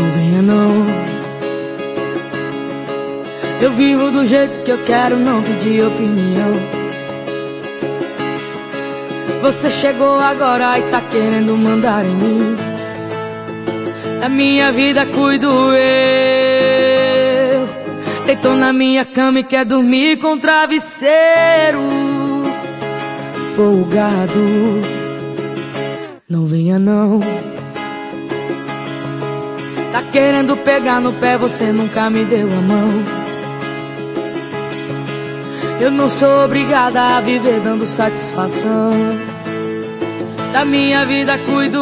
não venha não. Eu vivo do jeito que eu quero, não pedi opinião. Você chegou agora e tá querendo mandar em mim. Da minha vida cuido eu. Deitou na minha cama e quer dormir com travesseiro folgado, não venha não. Tá querendo pegar no pé, você nunca me deu a mão. Eu não sou obrigada a viver dando satisfação. Da minha vida cuido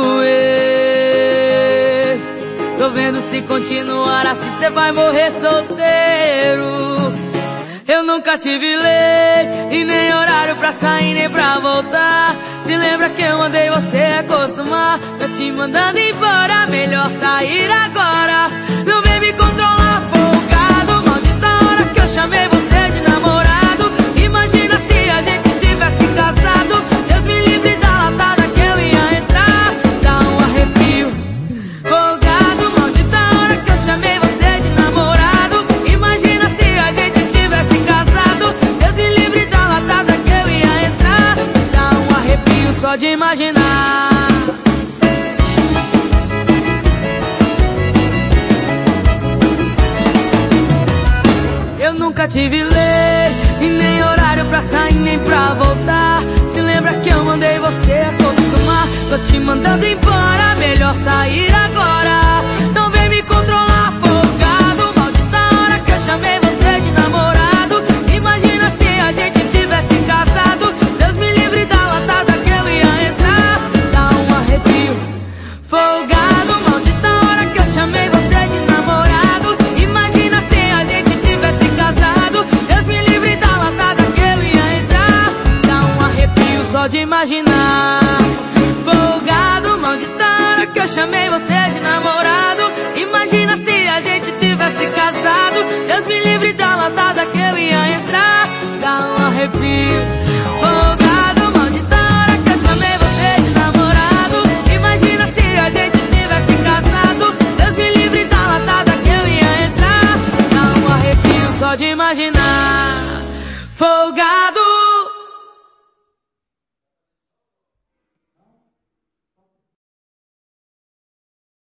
eu. Tô vendo se continuar assim cê vai morrer solteiro. Eu nunca tive lei e nem horário pra sair nem pra voltar. Se lembra que eu mandei você acostumar? Tô te mandando embora, melhor sair agora. Não vem me controlar, folgado. Maldita hora que eu chamei você de namorado. Imagina se a gente tivesse casado. Deus me livre da latada que eu ia entrar. Dá um arrepio, folgado. Maldita hora que eu chamei você de namorado. Imagina se a gente tivesse casado. Deus me livre da latada que eu ia entrar. Dá um arrepio só de imaginar. Eu nunca tive lei e nem horário pra sair nem pra voltar. Se lembra que eu mandei você acostumar? Tô te mandando embora, melhor sair agora. Não vem me controlar, folgado. Maldita hora que eu chamei você de namorado. Imagina se a gente tivesse casado. Deus me livre da latada que eu ia entrar. Dá um arrepio, folgado. Maldita hora que eu chamei você de namorado. Imagina se a gente tivesse casado. Deus me livre da latada que eu ia entrar. Dá um arrepio só de imaginar. Folgado, maldita hora que eu chamei você de namorado. Imagina se a gente tivesse casado. Deus me livre da latada que eu ia entrar. Dá um arrepio,